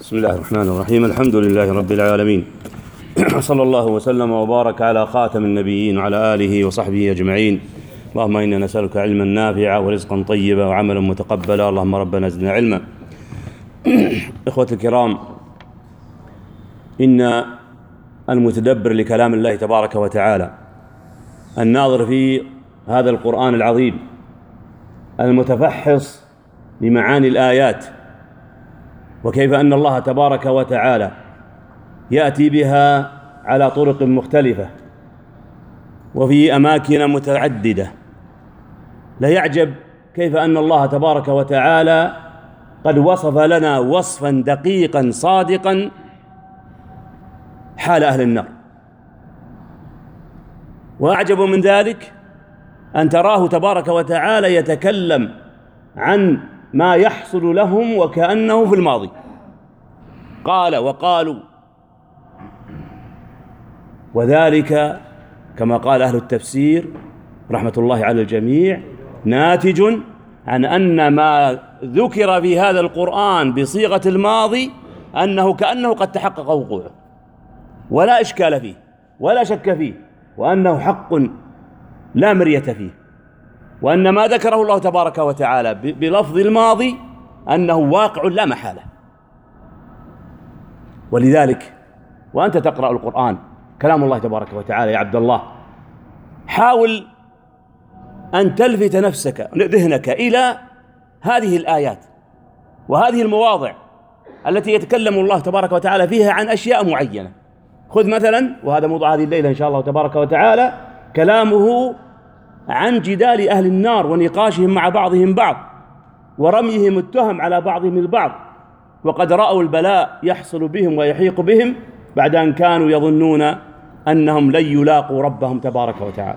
بسم الله الرحمن الرحيم. الحمد لله رب العالمين، صلى الله وسلم وبارك على خاتم النبيين وعلى آله وصحبه أجمعين. اللهم إنا نسألك علما نافعا ورزقا طيبا وعملا متقبلا، اللهم ربنا زدنا علما. إخوة الكرام، إن المتدبر لكلام الله تبارك وتعالى، الناظر في هذا القرآن العظيم، المتفحص لمعاني الآيات وكيف أن الله تبارك وتعالى يأتي بها على طرق مختلفة وفي أماكن متعددة، لا يعجب كيف أن الله تبارك وتعالى قد وصف لنا وصفا دقيقا صادقا حال أهل النار. وأعجب من ذلك أن تراه تبارك وتعالى يتكلم عن ما يحصل لهم وكأنه في الماضي. قال وقالوا، وذلك كما قال أهل التفسير رحمة الله على الجميع ناتج عن أن ما ذكر في هذا القرآن بصيغة الماضي أنه كأنه قد تحقق وقوعه، ولا إشكال فيه ولا شك فيه، وأنه حق لا مرية فيه، وأن ما ذكره الله تبارك وتعالى بلفظ الماضي أنه واقع لا محالة. ولذلك وأنت تقرأ القرآن كلام الله تبارك وتعالى يا عبد الله، حاول أن تلفت نفسك ذهنك إلى هذه الآيات وهذه المواضع التي يتكلم الله تبارك وتعالى فيها عن أشياء معينة. خذ مثلا، وهذا موضوع هذه الليلة إن شاء الله تبارك وتعالى، كلامه عن جدال أهل النار ونقاشهم مع بعضهم بعض ورميهم التهم على بعضهم البعض، وقد رأوا البلاء يحصل بهم ويحيق بهم بعد أن كانوا يظنون أنهم لن يلاقوا ربهم تبارك وتعالى.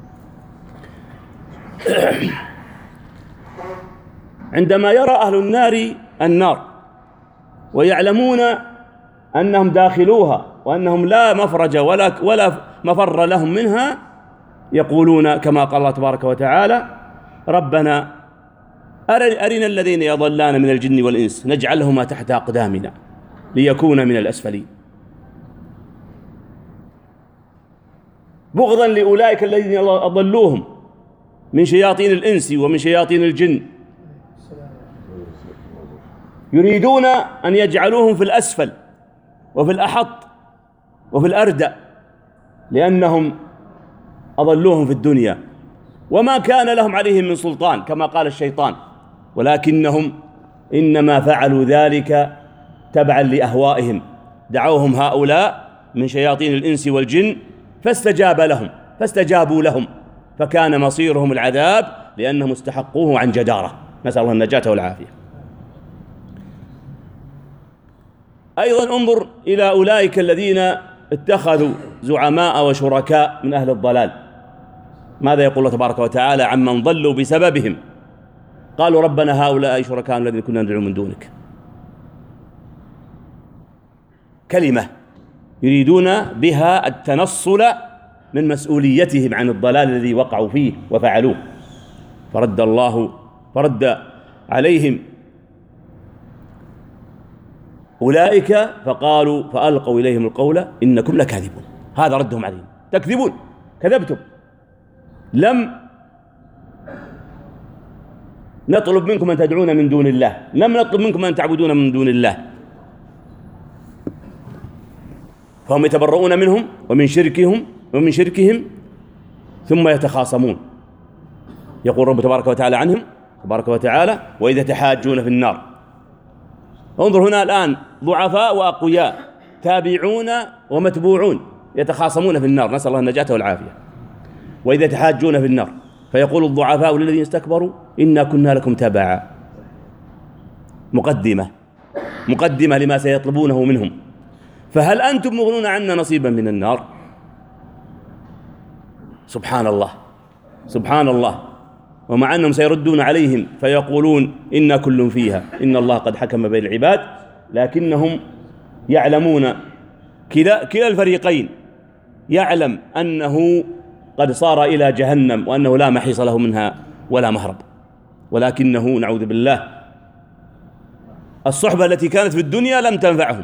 عندما يرى أهل النار ويعلمون أنهم داخلوها وأنهم لا مفرج ولا مفر لهم منها، يقولون كما قال الله تبارك وتعالى: ربنا أرنا الذين يضلان من الجن والإنس نجعلهما تحت أقدامنا ليكون من الأسفلين، بغضا لأولئك الذين أضلوهم من شياطين الإنس ومن شياطين الجن، يريدون أن يجعلوهم في الأسفل وفي الأحط وفي الأردأ، لأنهم أضلوهم في الدنيا وما كان لهم عليهم من سلطان كما قال الشيطان، ولكنهم إنما فعلوا ذلك تبعا لأهوائهم. دعوهم هؤلاء من شياطين الإنس والجن فاستجابوا لهم فكان مصيرهم العذاب لأنهم استحقوه عن جدارة، نسأل الله النجاة والعافية. أيضا انظر إلى أولئك الذين اتخذوا زعماء وشركاء من أهل الضلال، ماذا يقول الله تبارك وتعالى عمن ضلوا بسببهم؟ قالوا ربنا هؤلاء شركاء الذين كنا ندعو من دونك. كلمة يريدون بها التنصل من مسؤوليتهم عن الضلال الذي وقعوا فيه وفعلوه، فرد عليهم أولئك فألقوا إليهم القول إنكم لكاذبون. هذا ردهم عليهم: تكذبون، كذبتم، لم نطلب منكم أن تدعون من دون الله، لم نطلب منكم أن تعبدون من دون الله. فهم يتبرؤون منهم ومن شركهم ثم يتخاصمون. يقول رب تبارك وتعالى عنهم تبارك وتعالى: وإذا تحاجون في النار. انظر هنا الآن ضعفاء وأقوياء، تابعون ومتبوعون، يتخاصمون في النار، نسأل الله النجاة والعافية. وإذا تحاجون في النار فيقول الضعفاء للذين استكبروا إنا كنا لكم تبعا. مقدمة لما سيطلبونه منهم: فهل أنتم مغنون عنا نصيبا من النار؟ سبحان الله. ومع أنهم سيردون عليهم فيقولون إنا كل فيها إن الله قد حكم بين العباد، لكنهم يعلمون، كلا الفريقين يعلم أنه قد صار إلى جهنم وأنه لا محيص له منها ولا مهرب، ولكنه نعوذ بالله الصحبة التي كانت في الدنيا لم تنفعهم.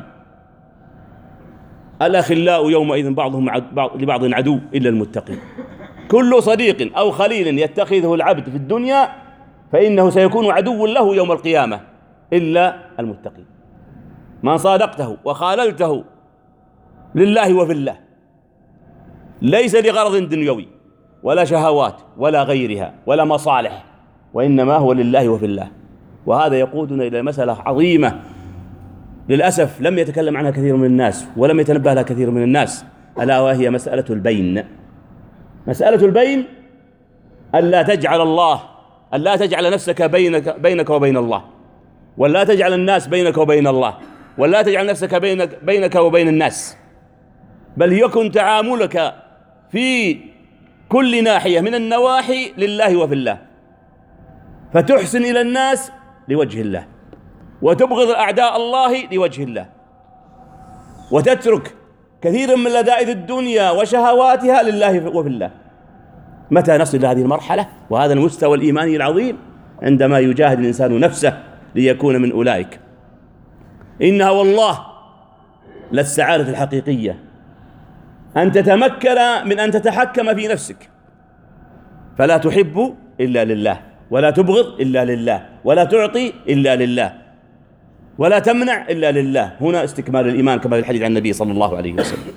الأخلاء يومئذ بعضهم لبعض عدو إلا المتقين. كل صديق أو خليل يتخذه العبد في الدنيا فإنه سيكون عدو له يوم القيامة إلا المتقين. من صادقته وخاللته لله وفي الله، ليس لغرض دنيوي ولا شهوات ولا غيرها ولا مصالح، وإنما هو لله وفي الله. وهذا يقودنا إلى مسألة عظيمة للأسف لم يتكلم عنها كثير من الناس ولم يتنبه لها كثير من الناس، ألا وهي مسألة البين. مسألة البين، ألا تجعل نفسك بينك وبين الله، ولا تجعل الناس بينك وبين الله، ولا تجعل نفسك بينك وبين الناس، بل يكن تعاملك في كل ناحية من النواحي لله وفي الله، فتحسن إلى الناس لوجه الله، وتبغض أعداء الله لوجه الله، وتترك كثيرا من لذائذ الدنيا وشهواتها لله وفي الله. متى نصل إلى هذه المرحلة وهذا المستوى الإيماني العظيم؟ عندما يجاهد الإنسان نفسه ليكون من أولئك. إنها والله للسعادة الحقيقية أن تتمكن من أن تتحكم في نفسك، فلا تحب إلا لله، ولا تبغض إلا لله، ولا تعطي إلا لله، ولا تمنع إلا لله. هنا استكمال الإيمان كما في الحديث عن النبي صلى الله عليه وسلم.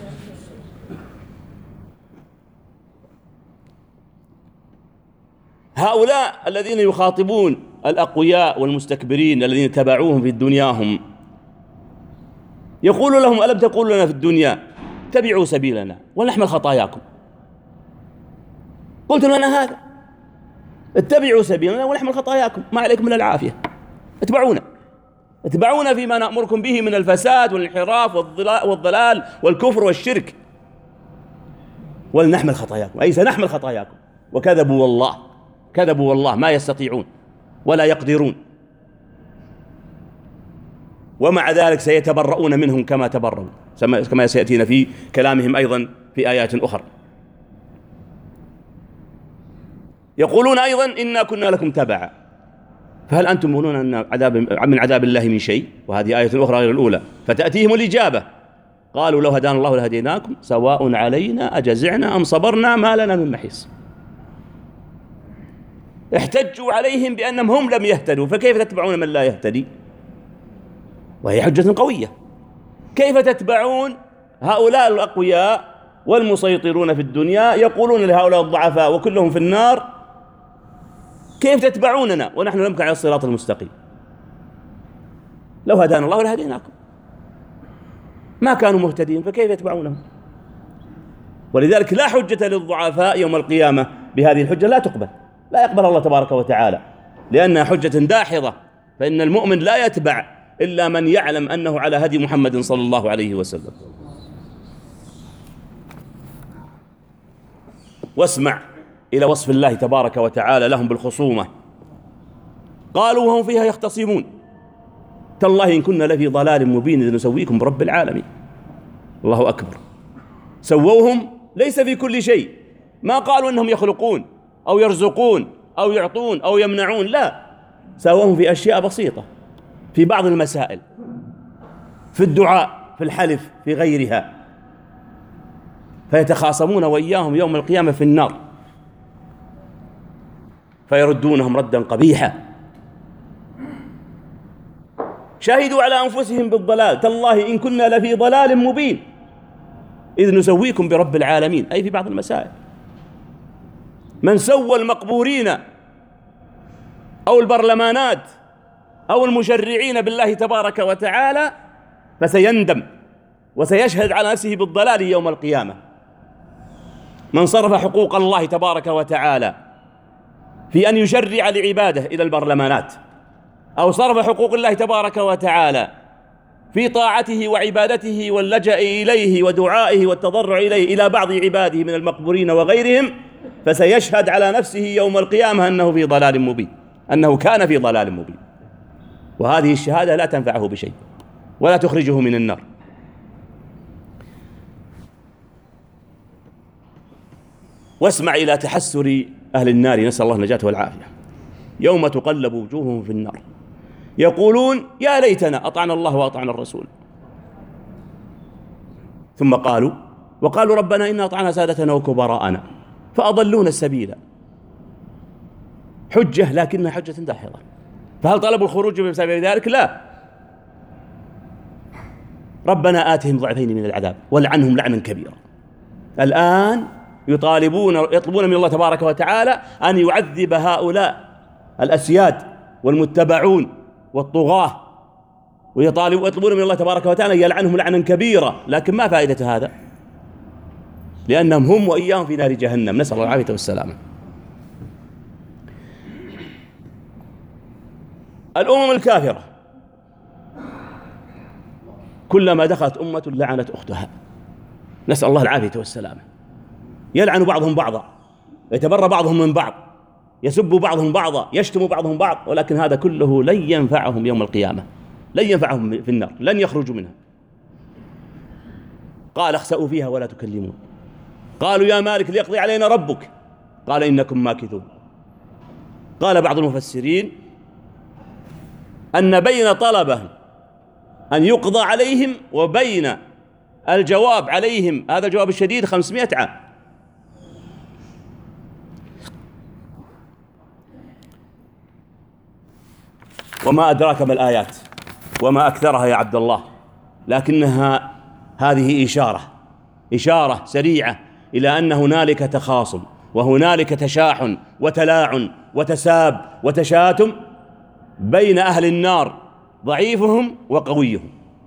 هؤلاء الذين يخاطبون الأقوياء والمستكبرين الذين تبعوهم في دنياهم يقول لهم: ألم تقولوا لنا في الدنيا اتبعوا سبيلنا ونحمل خطاياكم؟ قلت لنا هذا، اتبعوا سبيلنا ونحمل خطاياكم، ما عليكم من العافية، اتبعونا فيما نأمركم به من الفساد والانحراف والضلال والكفر والشرك، ولنحمل خطاياكم، أي سنحمل خطاياكم. وكذبوا والله ما يستطيعون ولا يقدرون، ومع ذلك سيتبرؤون منهم كما تبرؤوا، كما سيأتينا في كلامهم أيضا في آيات أخرى. يقولون أيضا: إنا كنا لكم تبعا فهل أنتم تظنون أن من عذاب الله من شيء؟ وهذه آية أخرى غير الأولى. فتأتيهم الإجابة: قالوا لو هدانا الله لهديناكم سواء علينا أجزعنا أم صبرنا ما لنا من محيص. احتجوا عليهم بأنهم هم لم يهتدوا، فكيف تتبعون من لا يهتدي؟ وهي حجة قوية. كيف تتبعون هؤلاء الأقوياء والمسيطرون في الدنيا يقولون لهؤلاء الضعفاء وكلهم في النار: كيف تتبعوننا ونحن نمكن على الصراط المستقيم؟ لو هدانا الله لهديناكم. ما كانوا مهتدين فكيف يتبعونهم؟ ولذلك لا حجة للضعفاء يوم القيامة بهذه الحجة، لا يقبل الله تبارك وتعالى، لأنها حجة داحضة. فإن المؤمن لا يتبع إلا من يعلم أنه على هدي محمد صلى الله عليه وسلم. واسمع إلى وصف الله تبارك وتعالى لهم بالخصومة. قالوا وهم فيها يختصمون: تالله إن كنا لفي ضلال مبين إذ نسويكم برب العالمين. الله أكبر. سووهم ليس في كل شيء، ما قالوا أنهم يخلقون أو يرزقون أو يعطون أو يمنعون، لا، سووهم في أشياء بسيطة، في بعض المسائل، في الدعاء، في الحلف، في غيرها، فيتخاصمون وإياهم يوم القيامة في النار، فيردونهم ردا قبيحا. شهدوا على أنفسهم بالضلال: تالله إن كنا لفي ضلال مبين إذ نسويكم برب العالمين، أي في بعض المسائل. من سوى المقبورين أو البرلمانات أو المشرعين بالله تبارك وتعالى فسيندم وسيشهد على نفسه بالضلال يوم القيامة. من صرف حقوق الله تبارك وتعالى في أن يشرع لعباده إلى البرلمانات، أو صرف حقوق الله تبارك وتعالى في طاعته وعبادته واللجأ إليه ودعائه والتضرع إليه إلى بعض عباده من المقبورين وغيرهم، فسيشهد على نفسه يوم القيامة أنه في ضلال مبين، أنه كان في ضلال مبين. وهذه الشهادة لا تنفعه بشيء ولا تخرجه من النار. واسمع إلى تحسر أهل النار، نسأل الله النجاة والعافية. يوم تقلب وجوههم في النار يقولون يا ليتنا أطعنا الله وأطعنا الرسول. ثم وقالوا ربنا إنا أطعنا سادتنا وكبراءنا فأضلونا السبيل. حجة لكنها حجة داحضة. فهل طلبوا الخروج بسبب ذلك؟ لا. ربنا آتهم ضعفين من العذاب ولعنهم لعنا كبيرا. الآن يطلبون من الله تبارك وتعالى أن يعذب هؤلاء الأسياد والمتبعون والطغاة، ويطلبون من الله تبارك وتعالى أن يلعنهم لعنا كبيرا. لكن ما فائدة هذا؟ لأنهم هم وإياهم في نار جهنم، نسأل الله العافية والسلامة. الأمم الكافرة كلما دخلت أمة لعنت أختها، نسأل الله العافية والسلامة. يلعن بعضهم بعضا، يتبرى بعضهم من بعض، يسب بعضهم بعضا، يشتم بعضهم بعض، ولكن هذا كله لن ينفعهم يوم القيامة، لن ينفعهم في النار، لن يخرجوا منها. قال اخسأوا فيها ولا تكلمون. قالوا يا مالك ليقضي علينا ربك، قال إنكم ماكثون. قال بعض المفسرين أن بين طلبهم أن يقضى عليهم وبين الجواب عليهم هذا الجواب الشديد 500 عام. وما أدراك ما الآيات وما أكثرها يا عبد الله، لكنها هذه إشارة سريعة إلى أن هنالك تخاصم وهنالك تشاحن وتلاعن وتساب وتشاتم بين أهل النار، ضعيفهم وقويهم،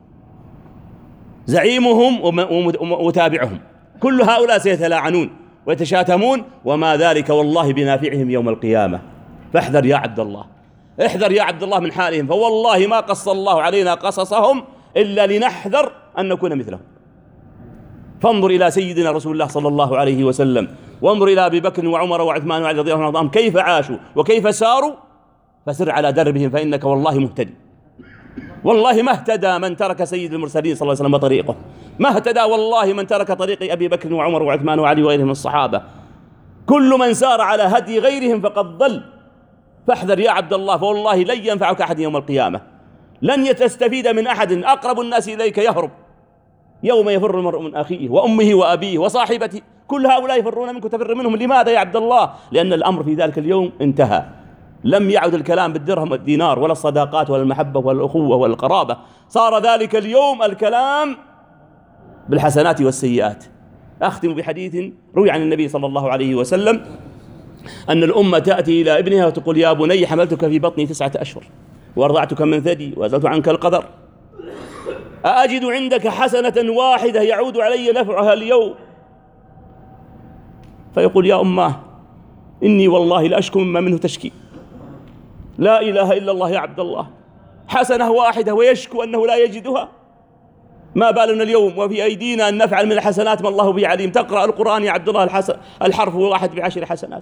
زعيمهم ومتابعهم، كل هؤلاء سيتلاعنون ويتشاتمون، وما ذلك والله بنافعهم يوم القيامة. فاحذر يا عبد الله، احذر يا عبد الله من حالهم، فوالله ما قص الله علينا قصصهم إلا لنحذر أن نكون مثلهم. فانظر إلى سيدنا رسول الله صلى الله عليه وسلم، وانظر إلى أبي بكر وعمر وعثمان وعلي رضي الله عنهم كيف عاشوا وكيف ساروا، فسر على دربهم فإنك والله مهتدي. والله ما اهتدى من ترك سيد المرسلين صلى الله عليه وسلم طريقه، ما اهتدى والله من ترك طريق أبي بكر وعمر وعثمان وعلي وغيرهم من الصحابة. كل من سار على هدي غيرهم فقد ضل. فاحذر يا عبد الله، فوالله لن ينفعك أحد يوم القيامة، لن تستفيد من أحد. أقرب الناس إليك يهرب يوم يفر المرء من أخيه وأمه وأبيه وصاحبته، كل هؤلاء يفرون منك وتفر منهم. لماذا يا عبد الله؟ لأن الأمر في ذلك اليوم انتهى. لم يعد الكلام بالدرهم والدينار ولا الصداقات ولا المحبة ولا الأخوة ولا القرابة، صار ذلك اليوم الكلام بالحسنات والسيئات. أختم بحديث روي عن النبي صلى الله عليه وسلم أن الأمة تأتي إلى ابنها وتقول يا بني حملتك في بطني 9 أشهر وأرضعتك من ثدي وأزلت عنك القدر، أأجد عندك حسنة واحدة يعود علي نفعها اليوم؟ فيقول يا أماه إني والله لأشكو مما منه تشكي. لا إله إلا الله يا عبد الله، حسنة واحدة ويشكو أنه لا يجدها. ما بالنا اليوم وفي أيدينا أن نفعل من الحسنات ما الله به عليم. تقرأ القرآن يا عبد الله الحرف واحد ب10 حسنات،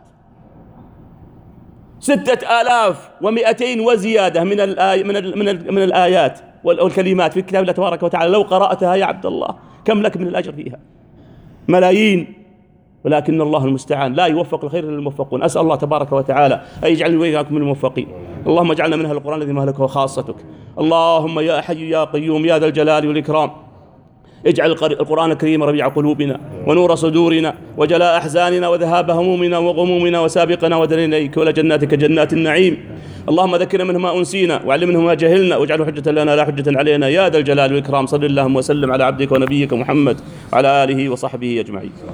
6200 وزيادة من الآيات والكلمات في كتاب الله تبارك وتعالى. لو قرأتها يا عبد الله كم لك من الأجر فيها؟ ملايين. ولكن الله المستعان، لا يوفق الخير للموفقون. أسأل الله تبارك وتعالى أن يجعلني وإياكم من الموفقين. اللهم اجعلنا من أهل القرآن الذي مهلكه خاصتك. اللهم يا حي يا قيوم يا ذا الجلال والإكرام، اجعل القرآن الكريم ربيع قلوبنا ونور صدورنا وجلاء أحزاننا وذهاب همومنا وغمومنا وسابقنا ودلنا إليك ولا جناتك جنات النعيم. اللهم ذكرنا منه ما أنسينا وعلم منه ما جهلنا واجعله حجة لنا لا حجة علينا يا ذا الجلال والإكرام. صل اللهم وسلم على عبدك ونبيك محمد وعلى آله وصحبه أجمعين.